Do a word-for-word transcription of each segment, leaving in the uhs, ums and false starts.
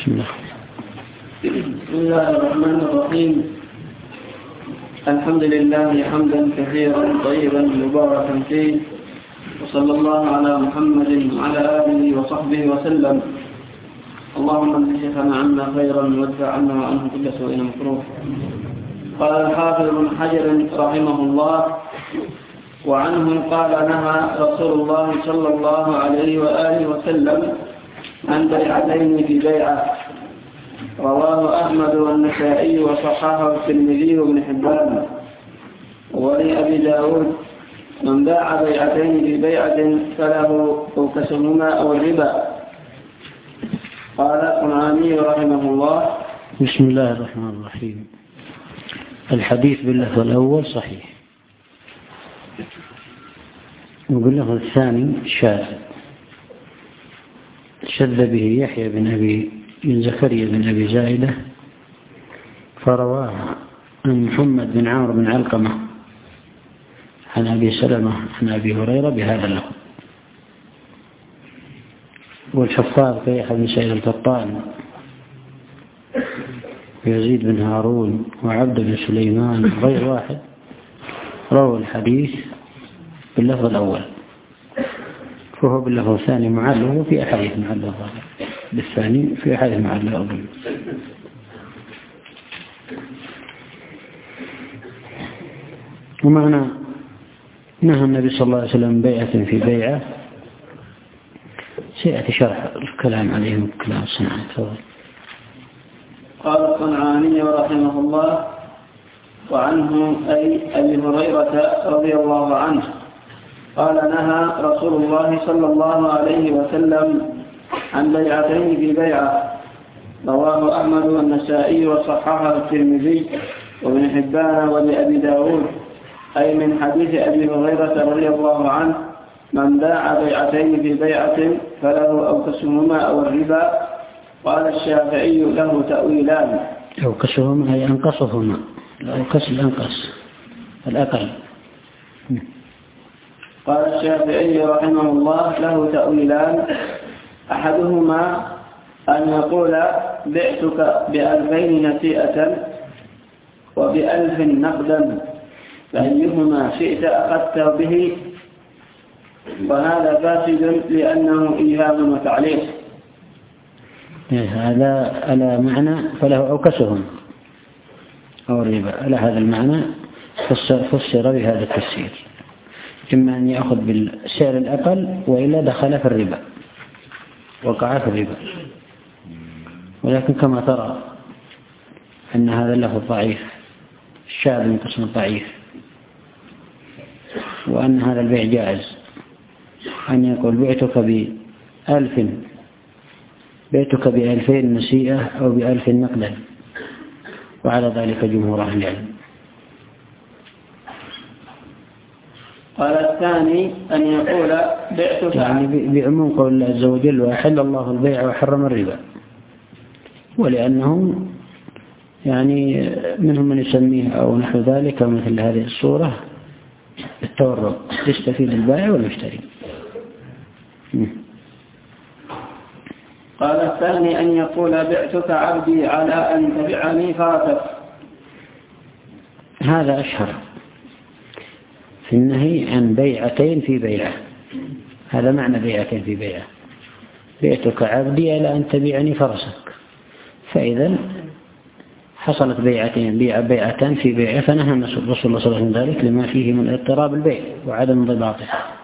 بسم الله. بسم الله الرحمن الرحيم. الحمد لله حمدا كثيرا طيبا مباركا فيه، وصلى الله على محمد وعلى آله وصحبه وسلم. اللهم انزلنا عنا خيرا وادفع عنا وعنه كل سوء مكروه. قال الحافظ ابن حجر رحمه الله: وعنه قال: نهى رسول الله صلى الله عليه وآله وسلم عن بيعتين في بيعة. رواه أحمد والنسائي وصححه الترمذي وابن حبان. ولأبي داود: من باع بيعتين في بيعة فله أوكسهما أو الربا. قال الصنعاني رحمه الله: بسم الله الرحمن الرحيم. الحديث باللفظ الأول صحيح، وباللفظ الثاني شاذ، شذ به يحيى بن أبي بن زكريا بن أبي زائدة، فرواه عن محمد بن عمرو بن علقمة عن أبي سلمة عن أبي هريرة بهذا اللفظ. والحفاظ كيحيى بن سعيد القطان ويزيد بن هارون وعبد بن سليمان غير واحد رووا الحديث باللفظ الأول، فهو باللفظ الثاني معلّل، وفي أحاديث معلّل بالثاني في أحاديث معلّل أولا. ومعنى نهى النبي صلى الله عليه وسلم بيعة في بيعة سيأتي شرح الكلام عليهم الكلام الصنعاني. قال الصنعاني رحمه الله: وعنه أي أبي هريرة رضي الله عنه قال: نهى رسول الله صلى الله عليه وسلم عن بيعتين في بيعة. رواه أحمد والنسائي وصححه الترمذي وابن حبان ولأبي داود، أي من حديث أبي هريرة رضي الله عنه: من باع بيعتين في بيعة فله أوكسهما أو الربا. قال الشافعي: له تأويلان. أوكسهما أي أنقصهما، الأوكس الأنقص الأقل. قال الشافعي رحمه الله: له تأويلان. أحدهما أن يقول: بعتك بألفين نسيئة وبألف نقدا، فأيهما شئت أخذت به، وهذا فاسد لأنه إيهام وتعليق. هذا على معنى فله أوكسهم أو الربا، على هذا المعنى فسر بهذا التفسير، إما أن يأخذ بالسعر الأقل وإلا دخل في الربا، وقع في الربا. ولكن كما ترى أن هذا اللفظ ضعيف، الشاذ من قسم الضعيف، وأن هذا البيع جائز، أن يقول: بعتك بألف بعتك بألفين نسيئة أو بألف نقدا، وعلى ذلك جمهور أهل العلم. قال الثاني أن يقول: بعتك، يعني بعموم قول الله عز وجل: وأحل الله البيع وحرم الربا. ولأنهم يعني منهم من يسميه أو نحو ذلك مثل هذه الصورة التورق، يستفيد البائع والمشتري. قال الثاني أن يقول: بعتك عبدي على أن تبعني فرسك. هذا أشهر في النهي عن بيعتين في بيعة. هذا معنى بيعتين في بيعة: بعتك عبدي على أن تبيعني فرسك. فإذا حصلت بيعتين بيع بيعتان في بيعة، فنهى الرسول صلى الله عليه وسلم ذلك لما فيه من اضطراب البيع وعدم انضباطه.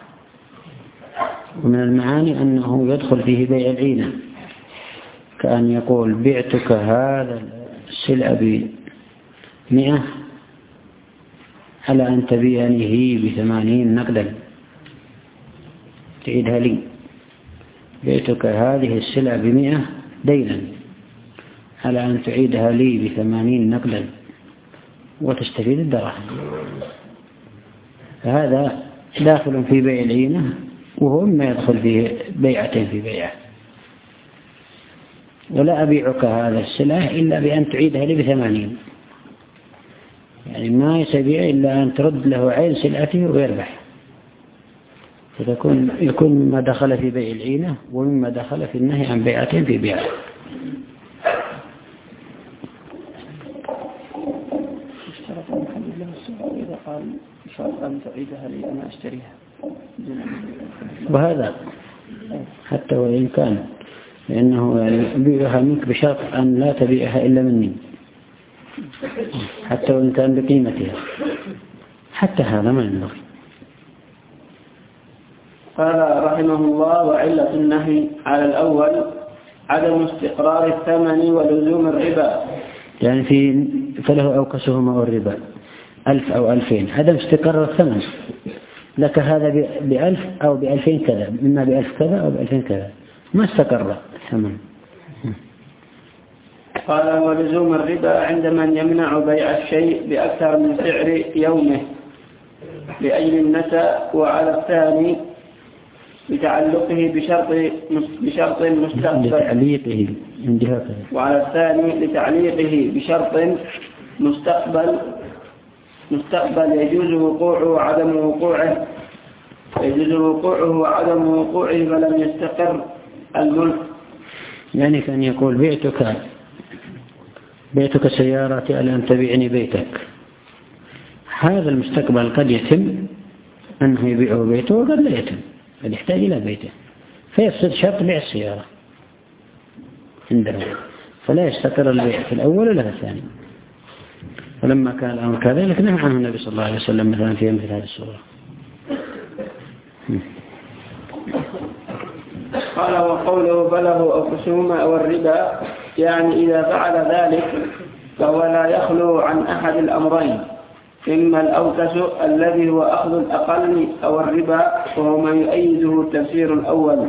ومن المعاني أنه يدخل فيه بيع العينة، كأن يقول: بعتك هذا السلع بمئة على أن تبيعني بثمانين نقدا، تعيدها لي. بعتك هذه السلع بمئة دينا على أن تعيدها لي بثمانين نقدا وتستفيد الدراهم. فهذا داخل في بيع العينة، وهو ما يدخل فيه بيعتين في بيعة. ولا أبيعك هذا السلع إلا بأن تعيدها لي بثمانين، يعني ما يستبيع إلا أن ترد له عين سلعته ويربح. فتكون يكون مما دخل في بيع العينة ومما دخل في النهي عن بيعتين في بيعة. إذا قال بشرط أن تعيدها لي أنا أشتريها وهذا حتى وإن كان لأنه يعني أبيعها منك بشرط أن لا تبيعها إلا مني حتى وإن كان بقيمتها حتى هذا ما ينبغي. قال رحمه الله: وعلة النهي على الأول عدم استقرار الثمن ولزوم الربا. يعني في فله أوكسهما والربا ألف أو ألفين، عدم استقرار الثمن، لك هذا بألف أو بألفين كذا، إما بألف كذا أو بألفين كذا، ما استقر الثمن. قال: ولزوم الربا عند من يمنع بيع الشيء بأكثر من سعر يومه لأجل النساء، وعلى الثاني لتعلقه بشرط بشرط مستقبل لتعليقه وعلى الثاني لتعليقه بشرط مستقبل مستقبل يجوز وقوعه وعدم وقوعه يجوز وقوعه وعدم وقوعه فلم يستقر الملك. يعني كان يقول: بيتك بيتك سيارتي على أن تبيعني بيتك. هذا المستقبل قد يتم أنه يبيعه بيته وقد لا يتم، قد يحتاج إلى بيته، فيفسد شرط بيع السيارة عندنا، فلا يستقر البيع في الأول ولا في الثاني. ولما كان الأمر كذلك نهى عنه النبي صلى الله عليه وسلم مثلا في مثل هذه الصورة. قال: وقوله بله أو خصومة والربا، يعني إذا فعل ذلك فهو لا يخلو عن أحد الأمرين، إما الأوكس الذي هو أخذ الأقل أو الربا، وهو ما يؤيده التفسير الأول.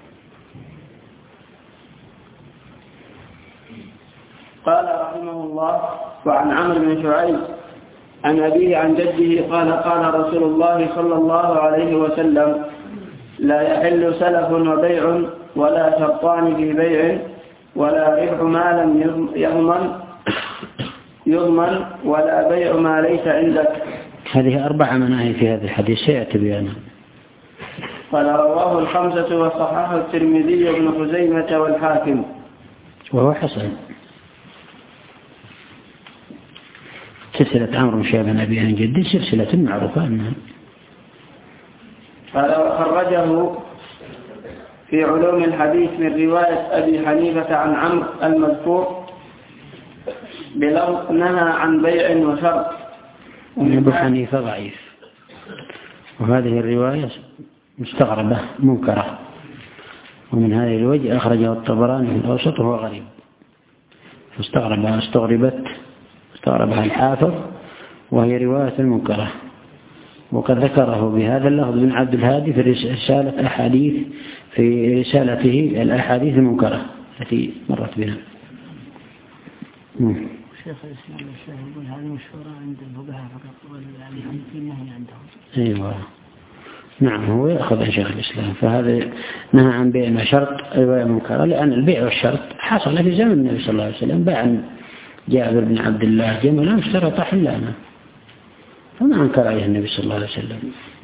قال رحمه الله: وعن عمرو بن شعيب عن أبيه عن جده قال: قال رسول الله صلى الله عليه وسلم: لا يحل سلف وبيع ولا شرطان في بيع ولا ربح ما لم يضمن يضمن ولا بيع ما ليس عندك. هذه أربع مناهي في هذا الحديث سيأتي بيانها. قال: رواه الخمسة وصححه الترمذي وابن خزيمة والحاكم وهو حسن. سلسلة عمرو بن شعيب عن أبيه عن جده سلسلة معروفة أنها. قال: وخرجه في علوم الحديث من رواية أبي حنيفة عن عمرو المذكور بلفظ نهى عن بيع وشرط. أبو حنيفة ضعيف، وهذه الرواية مستغربة منكرة، ومن هذه الوجه أخرجه الطبراني في الأوسط وهو غريب، فاستغربها استغربت استغربها الحافظ، وهي رواية منكرة. وقد ذكره بهذا اللفظ بن عبد الهادي في رسالة أحاديث في رسالته الأحاديث المنكرة التي مرت بنا. شيخ الإسلام الشيخ يقول هذه مشهورة عند الفقهاء فقط، ولا يعني في النهي عندهم. أيوة نعم، هو يأخذ عن شيخ الإسلام، فهذا نهى عن بيع شرط رواية منكرة، لأن البيع والشرط حصل في زمن النبي صلى الله عليه وسلم. باع جابر بن عبد الله جملا اشترط حلانا، فما أنكر عليه النبي صلى الله عليه وسلم.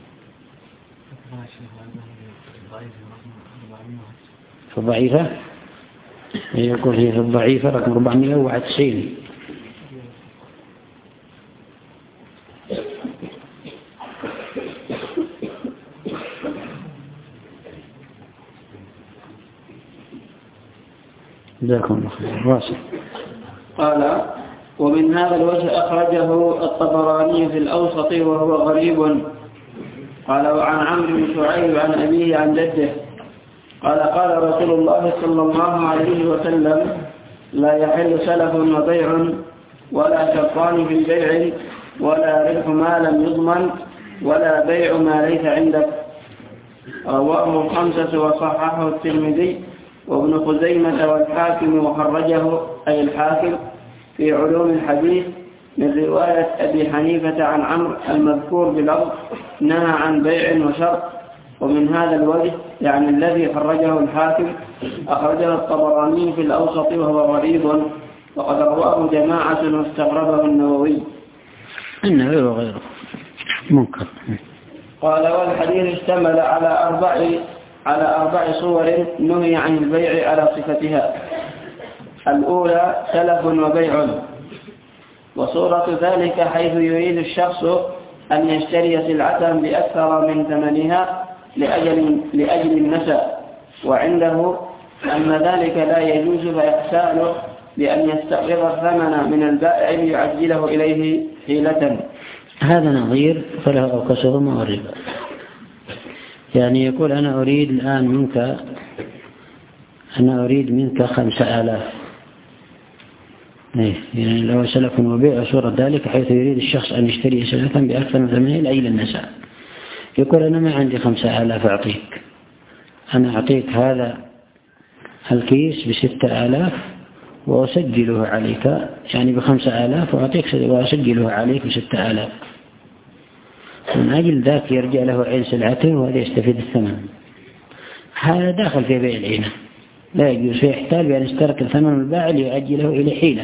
فالضعيفة يقول هي في الضعيفة رقم أربعمائة وواحد وتسعين. جزاكم الله خير. واصل. قال: ومن هذا الوجه أخرجه الطبراني في الأوسط وهو غريب. قال: وعن عمرو بن شعيب عن أبيه عن جده قال: قال رسول الله صلى الله عليه وسلم: لا يحل سلف وبيع ولا شرطان في البيع ولا ربح ما لم يضمن ولا بيع ما ليس عندك. رواه الخمسة وصححه الترمذي وابن خزيمة والحاكم وخرجه أي الحاكم في علوم الحديث من رواية أبي حنيفة عن عمرو المذكور بلفظ نهى عن بيع وشرط. ومن هذا الوجه يعني الذي خرجه الحاكم أخرجه الطبراني في الأوسط وهو غريب، وقد رواه جماعة واستغربه النووي. النووي وغيره منكر. قال: والحديث اشتمل على أربع على أربع صور نهي عن البيع على صفتها. الأولى سلف وبيع، وصورة ذلك حيث يريد الشخص أن يشتري سلعة بأكثر من ثمنها لأجل, لأجل النسأ، وعنده أن ذلك لا يجوز فيحتال بأن يستقرض الثمن من البائع ليعجله إليه حيلة. هذا نظير فله أو كسرهما أو الربا. يعني يقول أنا أريد الآن منك أنا أريد منك خمسة آلاف، يعني لو سلف وبيع صورة ذلك حيث يريد الشخص أن يشتري سلفا بأكثر من ثمنه لأجل النساء. يقول أنا ما عندي خمسة آلاف أعطيك، أنا أعطيك هذا الكيس بستة آلاف وأسجله عليك، يعني بخمسة آلاف وأعطيك وأسجله عليك بستة آلاف، من أجل ذاك يرجع له عين سلعته وهذا يستفيد الثمن. هذا داخل في بيع العينة، لا يجوز فيحتال بأن يسترك الثمن البائع ليؤجله إلى حيلة.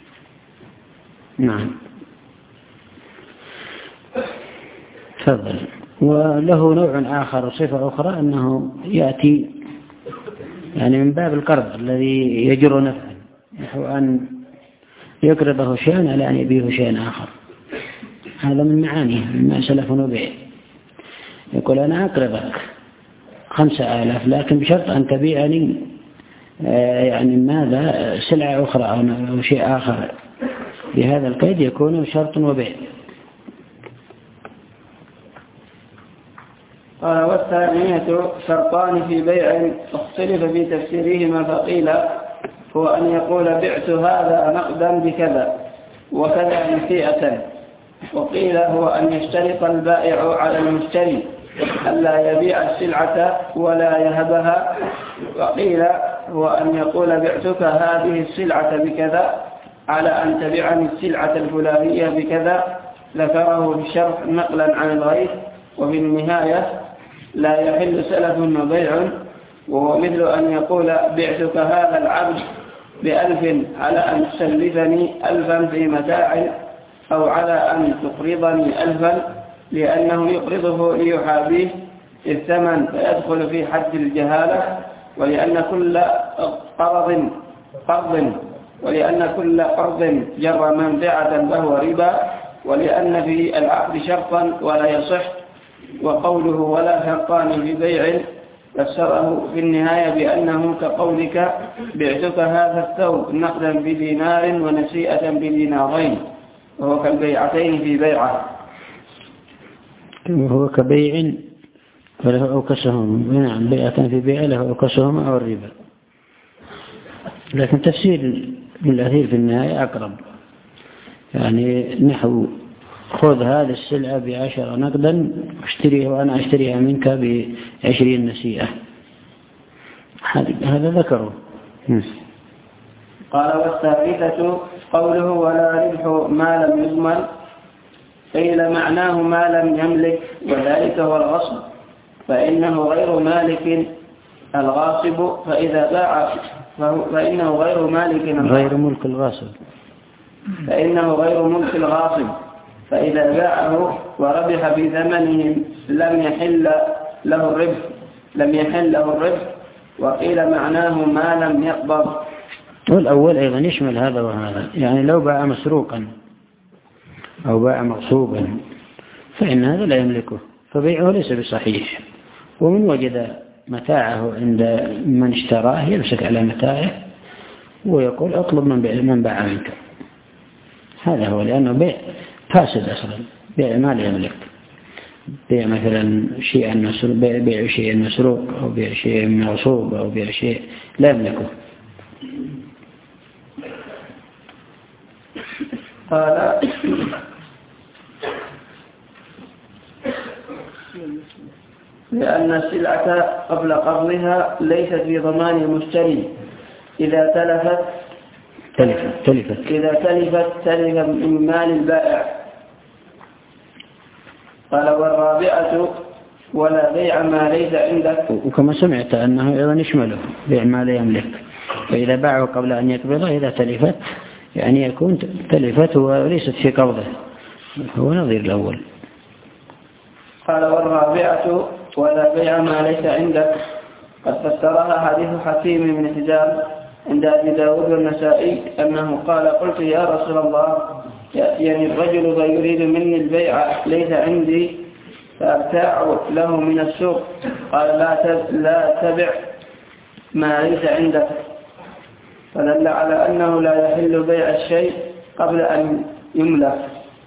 نعم تفضل. وله نوع آخر صفة أخرى أنه يأتي يعني من باب القرض الذي يجر نفعا، نحو أن يقرضه شيئا على أن يبيه شيئا آخر، هذا من معانيه مما سلف وبيع. يقول أنا أقرضك خمسة آلاف لكن بشرط أن تبيعني يعني ماذا سلعة أخرى أو شيء آخر، بهذا القيد يكون شرط وبيع. قال والثانية شرطان في بيع اختلف في تفسيرهما، فقيل هو أن يقول بعت هذا نقدا بكذا وكذا نسيئة، وقيل هو أن يشترط البائع على المشتري ألا يبيع السلعة ولا يهبها، وقيل هو أن يقول بعتك هذه السلعة بكذا على أن تبيعني السلعة الفلانية بكذا. ذكره في الشرح نقلا عن الغيث. وفي النهاية لا يحل سلف وبيع، وهو مثل أن يقول بعتك هذا العبد بألف على أن تسلفني ألفا في متاع، أو على أن تقرضني ألفا، لأنه يقرضه ليحابيه الثمن فيدخل في حد الجهالة، ولأن كل قرض قرض ولأن كل قرض جر منفعة فهو ربا، ولأن في العقد شرطا ولا يصح. وقوله ولا شرطان في بيع فسره في النهاية بأنه كقولك بعتك هذا الثوب نقدا بدينار ونسيئة بدينارين، وهو كالبيعتين في بيعة، وهو كبيع فله أوكسهم. نعم بيعة في بيع له أوكسهم أو الربا. لكن تفسير من الأثير في النهاية أقرب، يعني نحو خذ هذه السلعة بعشرة نقدا اشتريها وأنا أشتريها منك بعشرين نسيئة، هذا ذكره. قال والثالثة قوله ولا ربح ما لم يضمن، قيل معناه ما لم يملك، وذلك هو الغصب، فإنه غير مالك الغاصب، فإذا باع فإنه غير مالك غير ملك الغاصب فإنه غير ملك الغاصب فإذا باعه وربح بثمنه لم يحل له الربح لم يحل له الربح وقيل معناه ما لم يقبض. والأول أيضا يشمل هذا وهذا، يعني لو باع مسروقا أو باع مغصوبا فإن هذا لا يملكه، فبيعه ليس بصحيح. ومن وجد متاعه عند من اشتراه يمسك على متاعه ويقول اطلب من باع منك، هذا هو، لأنه بيع فاسد أصلا، بيع ما لا يملك، بيع مثلا شيء مسروق، بيع شيء مسروق أو بيع شيء مغصوب أو بيع شيء لا يملكه. قال لأن السلعة قبل قبضها ليست في ضمان المشتري، إذا تلفت تلفت تلفت إذا تلفت تلف من مال البائع. قال والرابعة ولا بيع ما ليس عندك، وكما سمعت أنه أيضا يشمله بيع ما لا يملك، فإذا باعه قبل أن يقبضه إذا تلفت يعني يكون تلفت وليست في قبضه، هو نظير الأول. قال والرابعة ولا بيع ما ليس عندك، قد فسرها حديث حكيم بن حزام عند أبي داود والنسائي أنه قال قلت يا رسول الله يأتيني الرجل فيريد مني البيع ليس عندي فأبتاع له من السوق، قال لا لا تبع ما ليس عندك، فدل على أنه لا يحل بيع الشيء قبل أن يملك.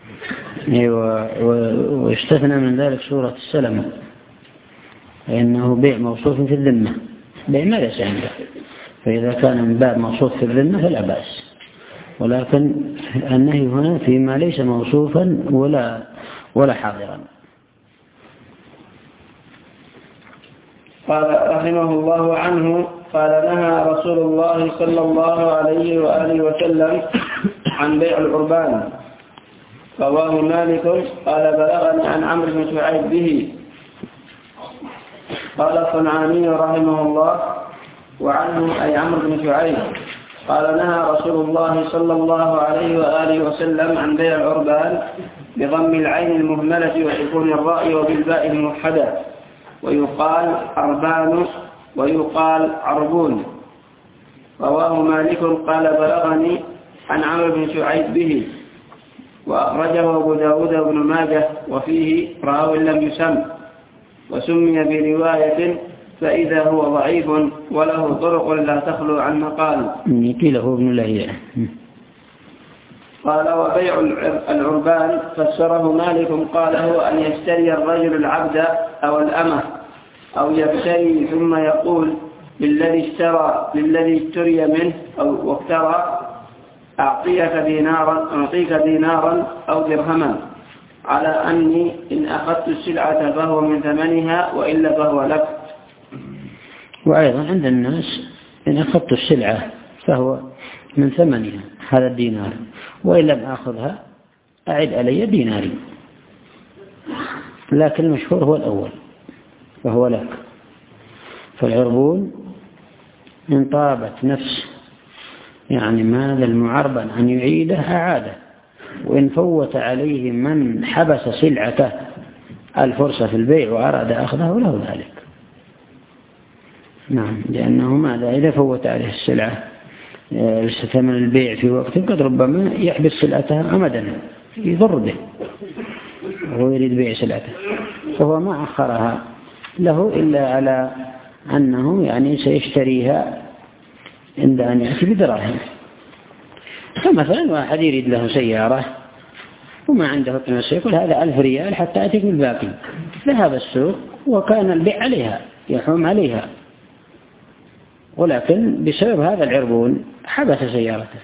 ويستثنى من ذلك سورة السلمة، فإنه بيع موصوف في الذمة، بيع ما ليس عنده، فإذا كان من باب موصوف في الذمة فلا بأس، ولكن النهي هنا فيما ليس موصوفا ولا ولا حاضرا. قال رحمه الله عنه قال نهى رسول الله صلى الله عليه وآله وسلم عن بيع العربان. رواه مالك قال بلغني عن عمرو بن شعيب به. قال الصنعاني رحمه الله وعنه أي عمرو بن شعيب قال نهى رسول الله صلى الله عليه وآله وسلم عن بيع العربان بضم العين المهملة وسكون الراء وبالباء الموحدة، ويقال عربان ويقال عربون. رواه مالك قال بلغني عن عمرو بن شعيب به، وأخرجه أبو داود بن ماجه وفيه راو لم يسم، وسمي برواية فإذا هو ضعيف وله طرق لا تخلو عن مقال. قيل هو ابن لهيعة. قال وبيع العربان فسره مالك قال هو أن يشتري الرجل العبد أو الأمة، أو يبتري ثم يقول للذي اشترى للذي اشتري منه أو واقترى أعطيك دينارا أعطيك دينارا أو درهما، على أني إن أخذت السلعة فهو من ثمنها وإلا فهو لك. وأيضا عند الناس إن أخذت السلعة فهو من ثمنها هذا الدينار، وإن لم أخذها أعد علي ديناري، لكن المشهور هو الأول فهو لك. فالعربون إن طابت نفس يعني ماذا المعربن أن يعيده أعاده، وإن فوت عليه من حبس سلعته الفرصة في البيع وأراد أخذه له ذلك. نعم، لأنه ماذا إذا فوت عليه السلعة ثمن البيع في وقت قد ربما يحبس سلعتها أمدا يضر به وهو يريد بيع سلعته، فهو ما أخرها له إلا على أنه يعني سيشتريها عند أن يأتي بدراهم. فمثلا واحد يريد له سيارة وما عنده قيمة، يقول هذا ألف ريال حتى أتيك بالباقي، ذهب السوق وكان البيع عليها يحوم عليها، ولكن بسبب هذا العربون حبس سيارته.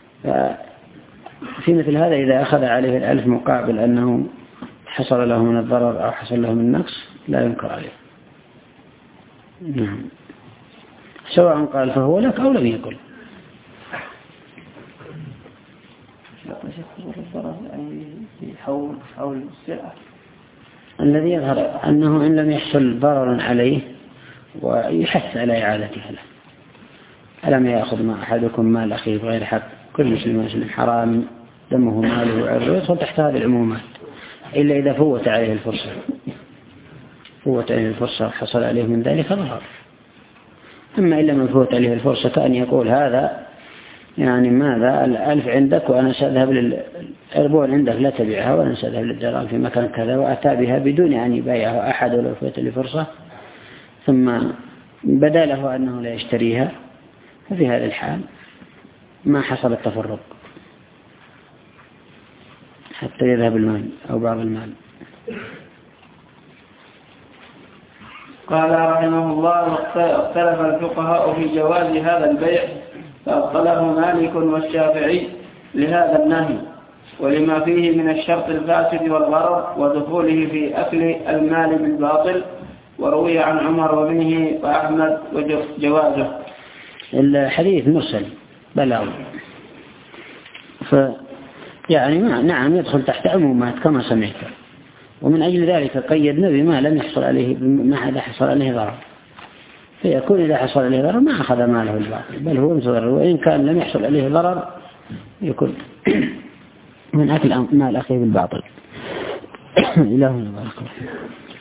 في مثل هذا إذا أخذ عليه الألف مقابل أنه حصل له من الضرر أو حصل له من النقص لا ينكر عليه. نعم، سواء قال فهو لك أو لم يقل. الذي يظهر أنه إن لم يحصل ضرر عليه ويحث على إعادتها له. ألم يأخذ ما أحدكم مال أخيه بغير حق، كل مسلم مسلم حرام دمه ماله وعرضه، يدخل تحت هذه العمومات، إلا إذا فوت عليه الفرصة فوت عليه الفرصة وحصل عليه من ذلك ضرر. أما إلا من فوت عليه الفرصة كأن يقول هذا يعني ماذا الألف عندك وأنا سأذهب للعربون عندك لا تبيعها وأنا سأذهب للدرهم في مكان كذا، وأتى بها بدون أن يبايعها أحد ولو فوت له فرصة، ثم بدا له أنه لا يشتريها، ففي هذا الحال ما حصل التفرق حتى يذهب المال أو بعض المال. قال رحمه الله اختلف الفقهاء في جواز هذا البيع، فأبطله مالك والشافعي لهذا النهي ولما فيه من الشرط الفاسد والغرر ودخوله في أكل المال بالباطل، وروي عن عمر وابنه وأحمد وجوازه. الحديث مرسل بلاغ، ف يعني نعم يدخل تحت عمومات كما سمعت، ومن أجل ذلك قيدنا بما لم يحصل عليه ما إذا حصل عليه ضرر، فيكون إذا حصل عليه ضرر ما أخذ ماله الباطل بل هو متضرر، وإن كان لم يحصل عليه ضرر يكون من أكل مال أخيه بالباطل. إلهنا بارك الله.